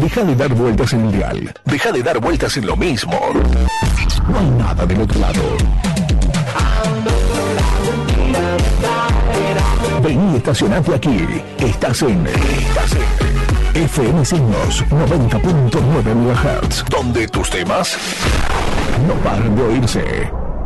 Deja de dar vueltas en el dial. Deja de dar vueltas en lo mismo. No hay nada del otro lado. Vení, estacionate aquí. Estás en FM Signos 90.9 MHz, donde tus temas no paran de oírse.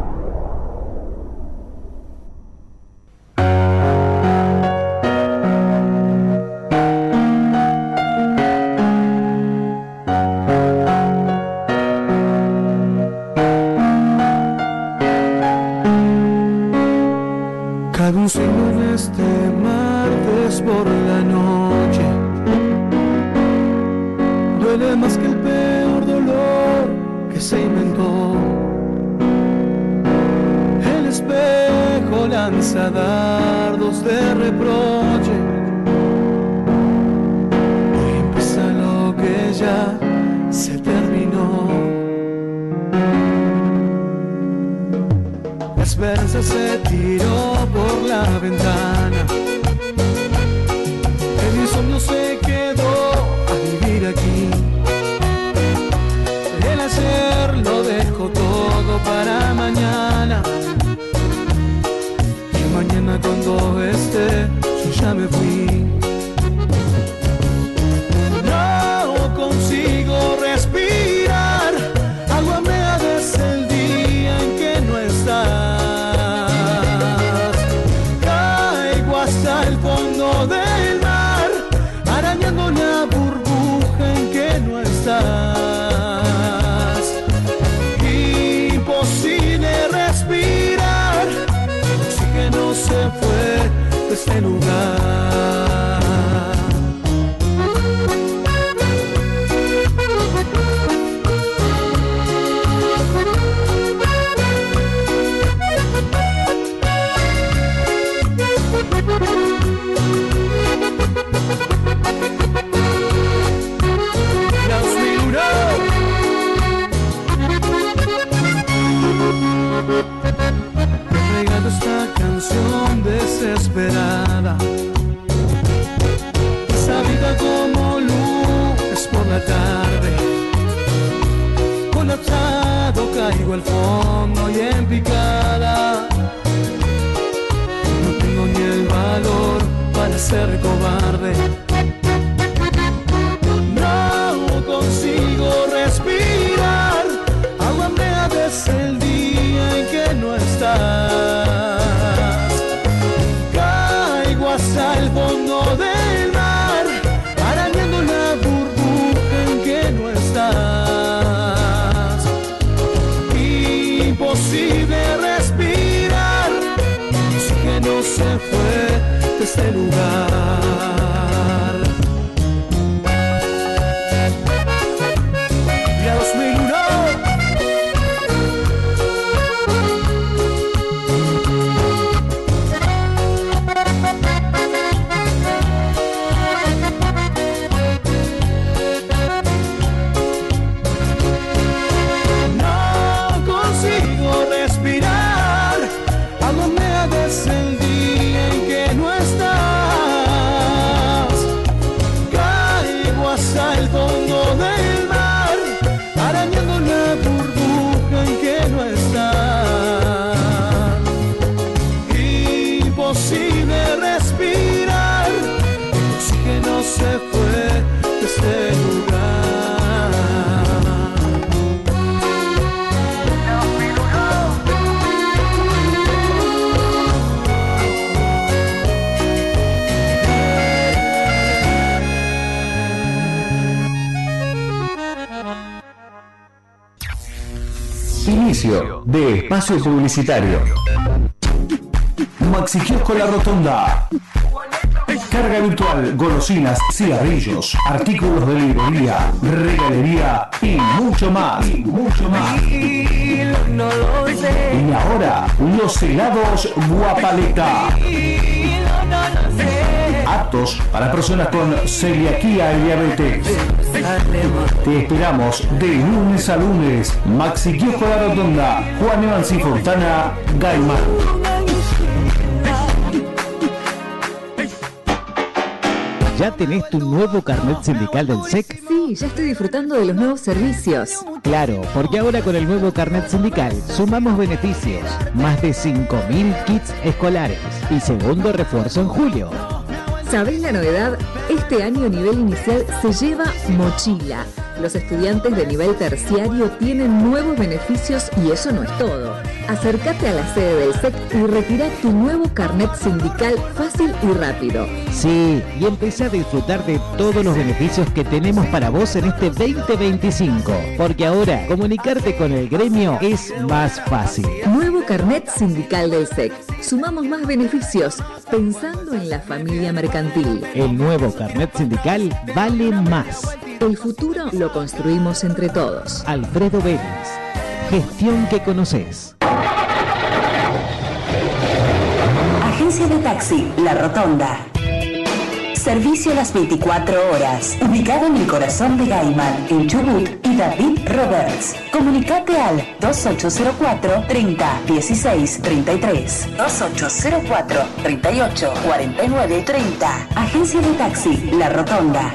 Cabe un signo en este martes por la noche. Duele más que el peor dolor que se inventó. El espejo lanza dardos de reproche. Hoy empieza lo que ya se terminó. La esperanza se tiró por la ventana. El insomnio se quedó a vivir aquí. El ayer lo dejó todo para mañana. Y mañana cuando esté, yo ya me fui. No consigo respirar. Aguame desde el día en que no estás. Caigo hasta el fondo del mar, arañando la burbuja en que no estás. Imposible respirar, el oxígeno se fue de este lugar. Regalo esta canción desesperada, esa vida como luz por la tarde. Colapsado caigo al fondo y en picada. No tengo ni el valor para ser cobarde. No consigo respirar. Aguambrea desde el día en que no estás. Caigo hasta el fondo del mar, arañando la burbuja en que no estás. Imposible respirar, el oxígeno se fue de este lugar. Y a 2001 el día en que no estás. Caigo hasta el fondo del mar, arañando la burbuja en que no estás. Imposible respirar, el oxígeno se fue de este lugar. Inicio de espacio publicitario. Maxi Kiosco La Rotonda. Carga virtual, golosinas, cigarrillos, artículos de librería, regalería y mucho más. Y ahora, los helados Guapaleta. Aptos para personas con celiaquía y diabetes. Te esperamos de lunes a lunes. Maxi Kiosco La Rotonda, Juan Evansi Fontana, Gaimán. ¿Ya tenés tu nuevo carnet sindical del SEC? Sí, ya estoy disfrutando de los nuevos servicios. Claro, porque ahora con el nuevo carnet sindical sumamos beneficios. Más de 5.000 kits escolares y segundo refuerzo en julio. ¿Sabés la novedad? Este año nivel inicial se lleva mochila. Los estudiantes de nivel terciario tienen nuevos beneficios y eso no es todo. Acércate a la sede del SEC y retira tu nuevo carnet sindical fácil y rápido. Sí, y empecé a disfrutar de todos los beneficios que tenemos para vos en este 2025. Porque ahora comunicarte con el gremio es más fácil. Nuevo carnet sindical del SEC. Sumamos más beneficios pensando en la familia mercantil. El nuevo carnet sindical vale más. El futuro lo construimos entre todos. Alfredo Vélez. Gestión que conoces. Agencia de taxi La Rotonda. Servicio las 24 horas. Ubicado en el corazón de Gaiman, en Chubut y David Roberts. Comunicate al 2804 30 16 33. 2804 38 49 30. Agencia de taxi La Rotonda.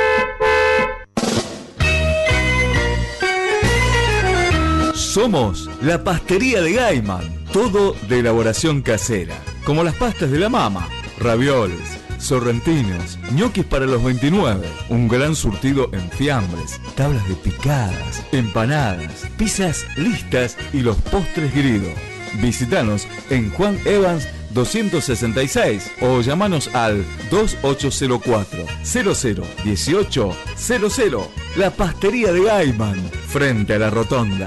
Somos la pastería de Gaiman. Todo de elaboración casera. Como las pastas de la mama, ravioles, sorrentinos, ñoquis para los 29, un gran surtido en fiambres, tablas de picadas, empanadas, pizzas listas y los postres grido. Visítanos en Juan Evans 266 o llamanos al 2804 0018 00. La pastería de Gaiman, frente a la rotonda.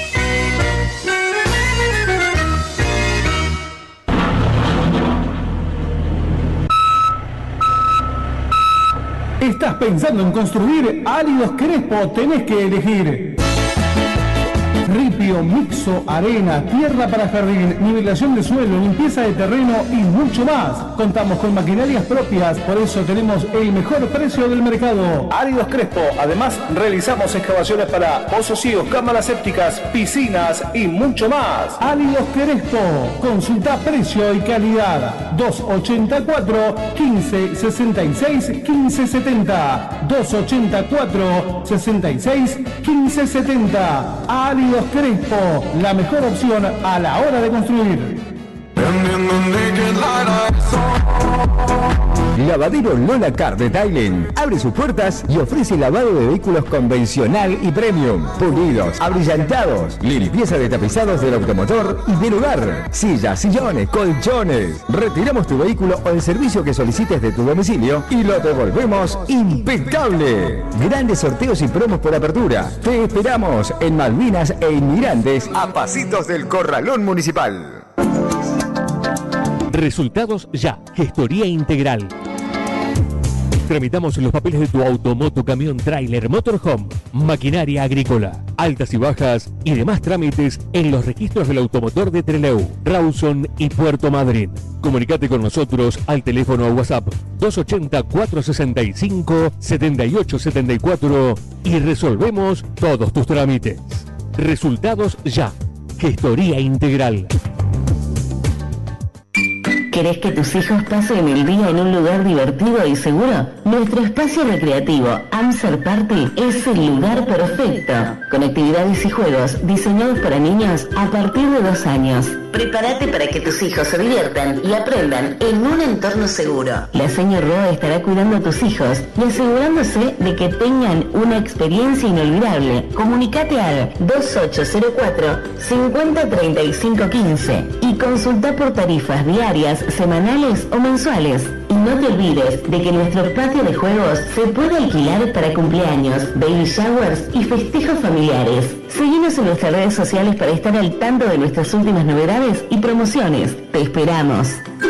¿Estás pensando en construir? Áridos Crespo tenés que elegir. Ripio, mixo, arena, tierra para jardín, nivelación de suelo, limpieza de terreno y mucho más. Contamos con maquinarias propias, por eso tenemos el mejor precio del mercado. Áridos Crespo. Además, realizamos excavaciones para pozos ciegos, cámaras sépticas, piscinas y mucho más. Áridos Crespo. Consulta precio y calidad. 284 15 66 15 70. 284 66 15 70. Áridos Crespo, la mejor opción a la hora de construir. Lavadero Lola Car de Thailand abre sus puertas y ofrece lavado de vehículos convencional y premium, pulidos, abrillantados, limpieza de tapizados del automotor y del hogar, sillas, sillones, colchones. Retiramos tu vehículo o el servicio que solicites de tu domicilio y lo devolvemos impecable. Grandes sorteos y promos por apertura. Te esperamos en Malvinas e Inmigrantes, a pasitos del Corralón Municipal. Resultados ya. Gestoría integral. Tramitamos los papeles de tu auto, moto, camión, tráiler, motorhome, maquinaria agrícola, altas y bajas y demás trámites en los registros del automotor de Trelew, Rawson y Puerto Madryn. Comunicate con nosotros al teléfono o WhatsApp 280-465-7874 y resolvemos todos tus trámites. Resultados ya. Gestoría integral. ¿Querés que tus hijos pasen el día en un lugar divertido y seguro? Nuestro espacio recreativo Amser Party es el lugar perfecto, con actividades y juegos diseñados para niños a partir de 2 años. Prepárate para que tus hijos se diviertan y aprendan en un entorno seguro. La señora Roa estará cuidando a tus hijos y asegurándose de que tengan una experiencia inolvidable. Comunicate al 2804 503515 y consulta por tarifas diarias, semanales o mensuales. Y no te olvides de que nuestro patio de juegos se puede alquilar para cumpleaños, baby showers y festejos familiares. Seguinos en nuestras redes sociales para estar al tanto de nuestras últimas novedades y promociones. Te esperamos.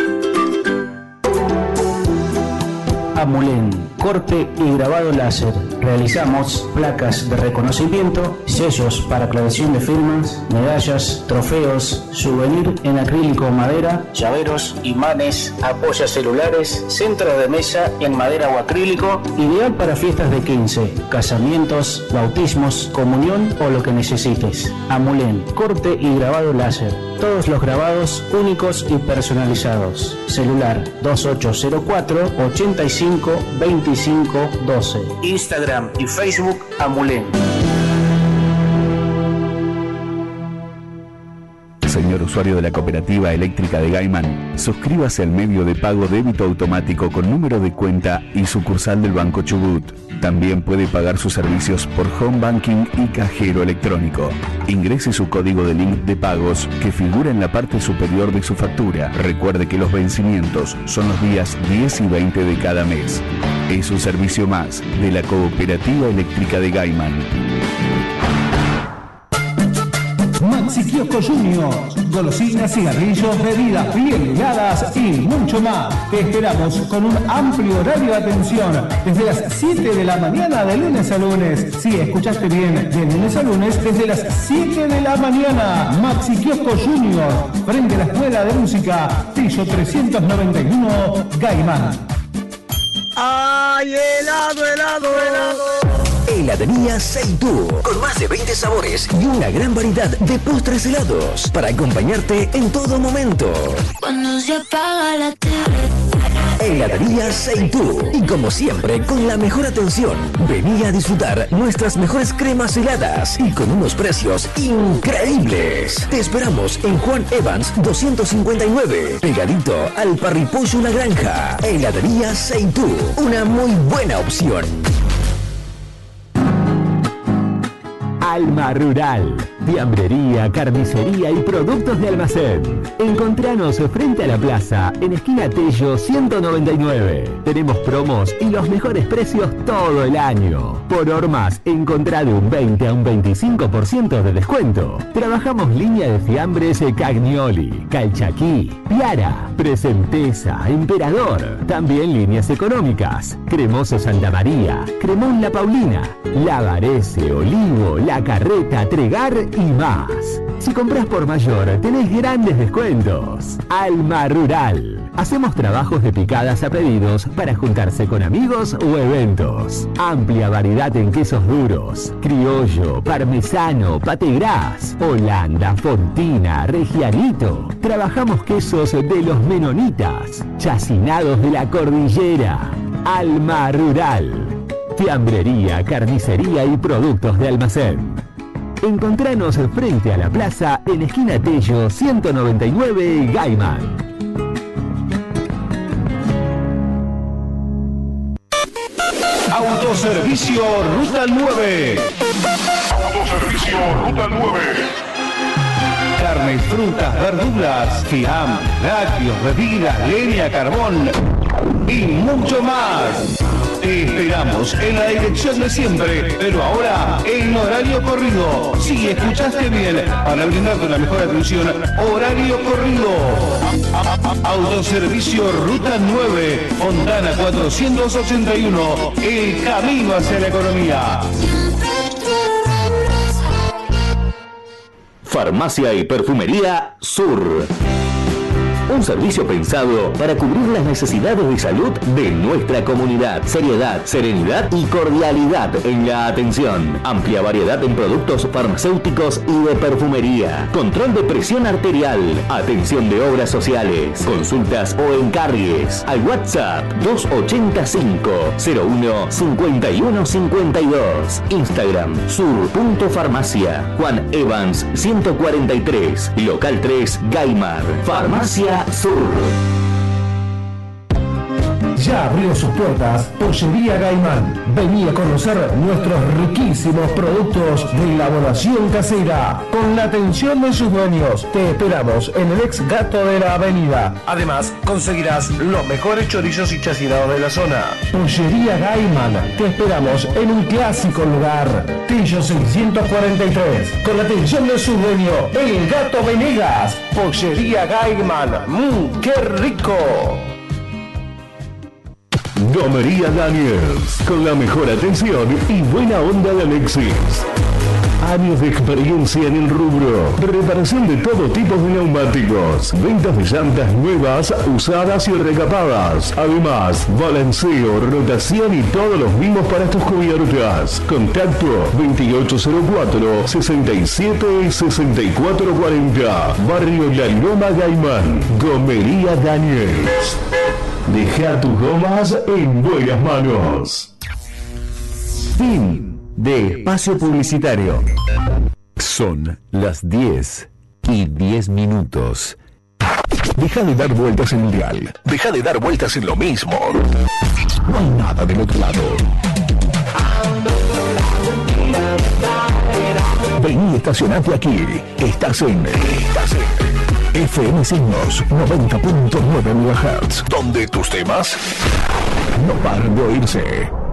Amulén, corte y grabado láser. Realizamos placas de reconocimiento, sellos para aclaración de firmas, medallas, trofeos, souvenir en acrílico o madera, llaveros, imanes, apoyas celulares, centros de mesa en madera o acrílico, ideal para fiestas de 15, casamientos, bautismos, comunión o lo que necesites. Amulén, corte y grabado láser. todos los grabados únicos y personalizados. Celular 2804 85 25 12. Instagram y Facebook Amulén. Señor usuario de la Cooperativa Eléctrica de Gaiman, suscríbase al medio de pago débito automático con número de cuenta y sucursal del Banco Chubut. También puede pagar sus servicios por home banking y cajero electrónico. Ingrese su código de link de pagos que figura en la parte superior de su factura. Recuerde que los vencimientos son los días 10 y 20 de cada mes. Es un servicio más de la Cooperativa Eléctrica de Gaiman. Maxi Kiosco Junior, golosinas, cigarrillos, bebidas bien heladas y mucho más. Te esperamos con un amplio horario de atención desde las 7 de la mañana de lunes a lunes. Sí, escuchaste bien, de lunes a lunes desde las 7 de la mañana. Maxi Kiosco Junior, frente a la Escuela de Música, Tillo 391, Gaiman. ¡Ay, helado, helado, helado! Heladería Seitú, con más de 20 sabores y una gran variedad de postres helados para acompañarte en todo momento. Cuando se apaga la tele. Heladería Seitú, y como siempre, con la mejor atención. Vení a disfrutar nuestras mejores cremas heladas y con unos precios increíbles. Te esperamos en Juan Evans 259, pegadito al Parripollo La Granja. Heladería Seitú, una muy buena opción. Alma Rural, fiambrería, carnicería y productos de almacén. Encontranos frente a la plaza, en esquina Tello 199. Tenemos promos y los mejores precios todo el año. Por hormas, encontrá de un 20 a un 25% de descuento. Trabajamos línea de fiambres Cagnoli, Calchaquí, Piara, Presentesa, Emperador. También líneas económicas. Cremoso Santa María, Cremón La Paulina, Lavarese, Olivo, La Carreta, Tregar y más. Si compras por mayor, tenés grandes descuentos. Alma Rural. Hacemos trabajos de picadas a pedidos para juntarse con amigos o eventos. Amplia variedad en quesos duros, criollo, parmesano, pate gras, Holanda, Fontina, Regianito. Trabajamos quesos de los menonitas, chacinados de la cordillera. Alma Rural. Fiambrería, carnicería y productos de almacén. Encontranos frente a la plaza en esquina Tello 199 Gaiman. Autoservicio Ruta 9. Autoservicio Ruta 9. Carnes, frutas, verduras, fiam, lácteos, bebidas, leña, carbón y mucho más. Te esperamos en la dirección de siempre, pero ahora en horario corrido. Sí, escuchaste bien, para brindarte la mejor atención, horario corrido. Autoservicio Ruta 9, Fontana 481, el camino hacia la economía. Farmacia y Perfumería Sur. Un servicio pensado para cubrir las necesidades de salud de nuestra comunidad. Seriedad, serenidad y cordialidad en la atención. Amplia variedad en productos farmacéuticos y de perfumería. Control de presión arterial. Atención de obras sociales. Consultas o encargues. Al WhatsApp 285-01-5152. Instagram sur.farmacia. Juan Evans 143. Local 3 Gaimar. Farmacia Sur. Ya abrió sus puertas Pollería Gaiman. Vení a conocer nuestros riquísimos productos de elaboración casera con la atención de sus dueños. Te esperamos en el ex Gato de la Avenida. Además, conseguirás los mejores chorizos y chacinados de la zona. Pollería Gaiman. Te esperamos en un clásico lugar. Tillo 643. Con la atención de su dueño, el Gato Venegas. Pollería Gaiman. ¡Qué rico! Gomería Daniels, con la mejor atención y buena onda de Alexis. Años de experiencia en el rubro. Reparación de todo tipo de neumáticos. Ventas de llantas nuevas, usadas y recapadas. Además, balanceo, rotación y todos los mismos para tus cubiertas. Contacto 2804-67-6440. Barrio La Loma Gaimán. Gomería Daniels. Deja tus gomas en buenas manos. Fin de espacio publicitario. Son las 10:10. Deja de dar vueltas en el dial. Deja de dar vueltas en lo mismo. No hay nada del otro lado. Vení y estacionate aquí. Estás en FM Signos 90.9 MHz. Donde tus temas no paran de oírse.